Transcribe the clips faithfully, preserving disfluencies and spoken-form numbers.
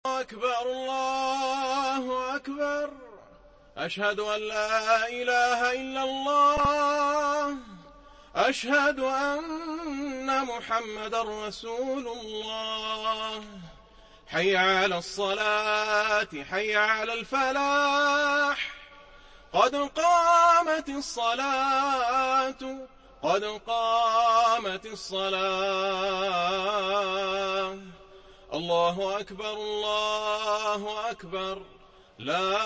أكبر الله أكبر. أشهد أن لا إله إلا الله. أشهد أن محمدا رسول الله. حي على الصلاة، حي على الفلاح، قد قامت الصلاة، قد قامت الصلاة. الله أكبر الله أكبر. لا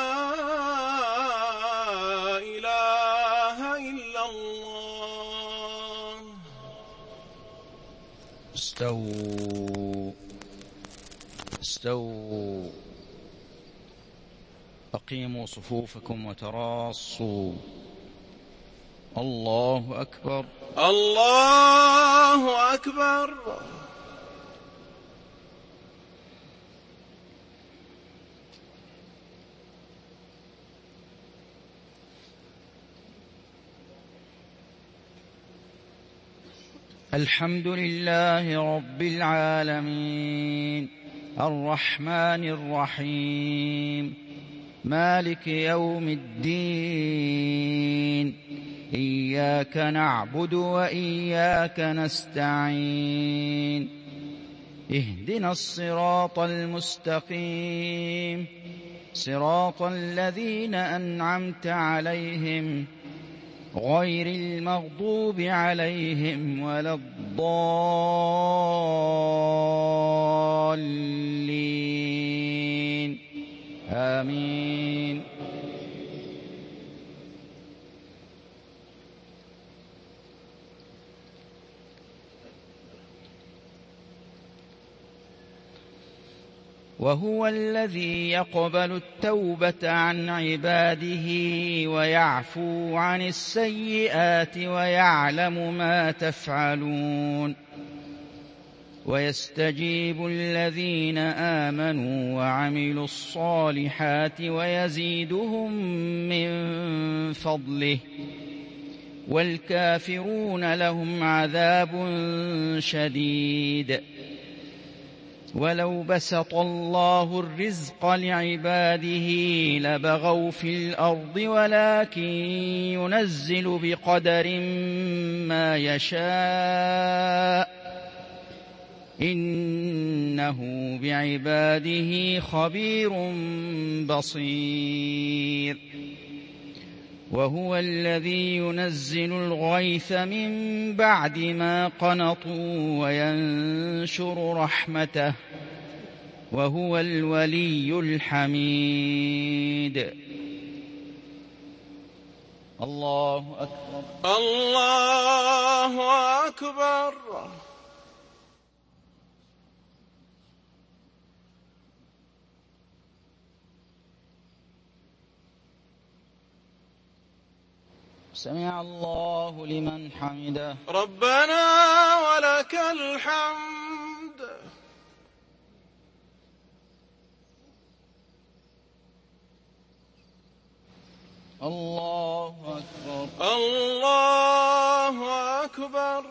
إله إلا الله. استووا استووا أقيموا صفوفكم وتراصوا. الله أكبر الله أكبر. الحمد لله رب العالمين، الرحمن الرحيم، مالك يوم الدين. إياك نعبد وإياك نستعين. اهدنا الصراط المستقيم، صراط الذين أنعمت عليهم غير المغضوب عليهم ولا الضالين. آمين. وهو الذي يقبل التوبة عن عباده ويعفو عن السيئات ويعلم ما تفعلون. ويستجيب الذين آمنوا وعملوا الصالحات ويزيدهم من فضله. والكافرون لهم عذاب شديد. ولو بسط الله الرزق لعباده لبغوا في الأرض ولكن ينزل بقدر ما يشاء. إنه بعباده خبير بصير. وهو الذي ينزل الغيث من بعد ما قنطوا وينشر رحمته، وهو الولي الحميد. الله أكبر الله أكبر. سمع الله لمن حمده. ربنا ولك الحمد. الله أكبر الله أكبر.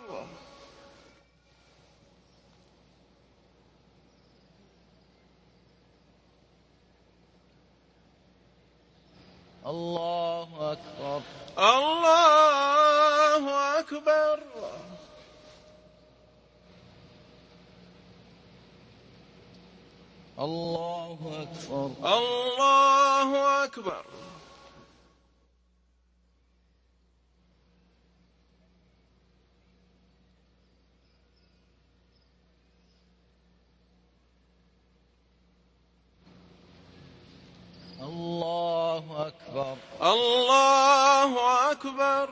الله أكبر الله أكبر. الله أكبر الله أكبر. الله أكبر الله أكبر.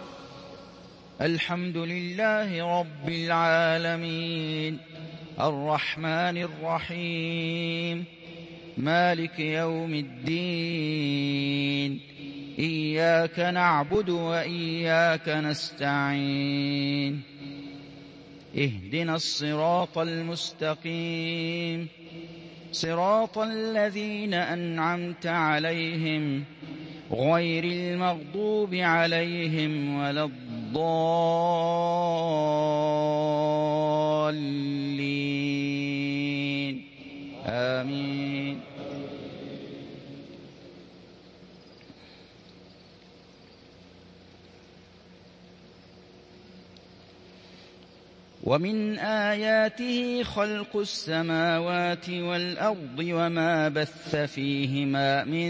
الحمد لله رب العالمين، الرحمن الرحيم، مالك يوم الدين. إياك نعبد وإياك نستعين. اهدنا الصراط المستقيم، صراط الذين أنعمت عليهم غير المغضوب عليهم ولا الضالين. آمين. آمين. ومن آياته خلق السماوات والأرض وما بث فيهما من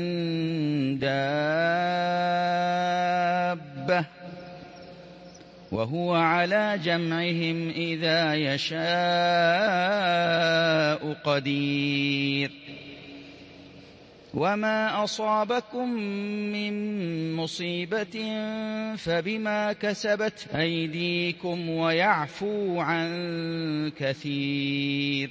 دابة وهو على جمعهم إذا يشاء قدير. وما أصابكم من مصيبة فبما كسبت أيديكم ويعفو عن كثير.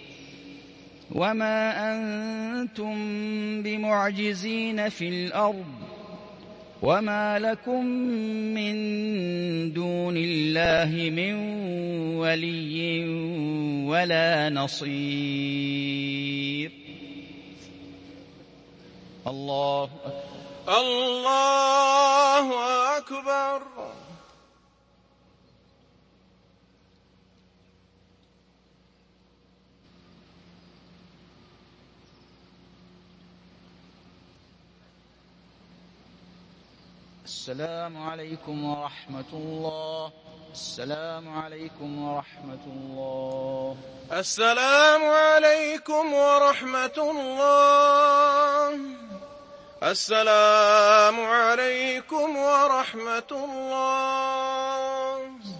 وما أنتم بمعجزين في الأرض وما لكم من دون الله من ولي ولا نصير. الله أكبر. الله أكبر. السلام عليكم ورحمة الله. السلام عليكم ورحمة الله. السلام عليكم ورحمة الله. السلام عليكم ورحمة الله.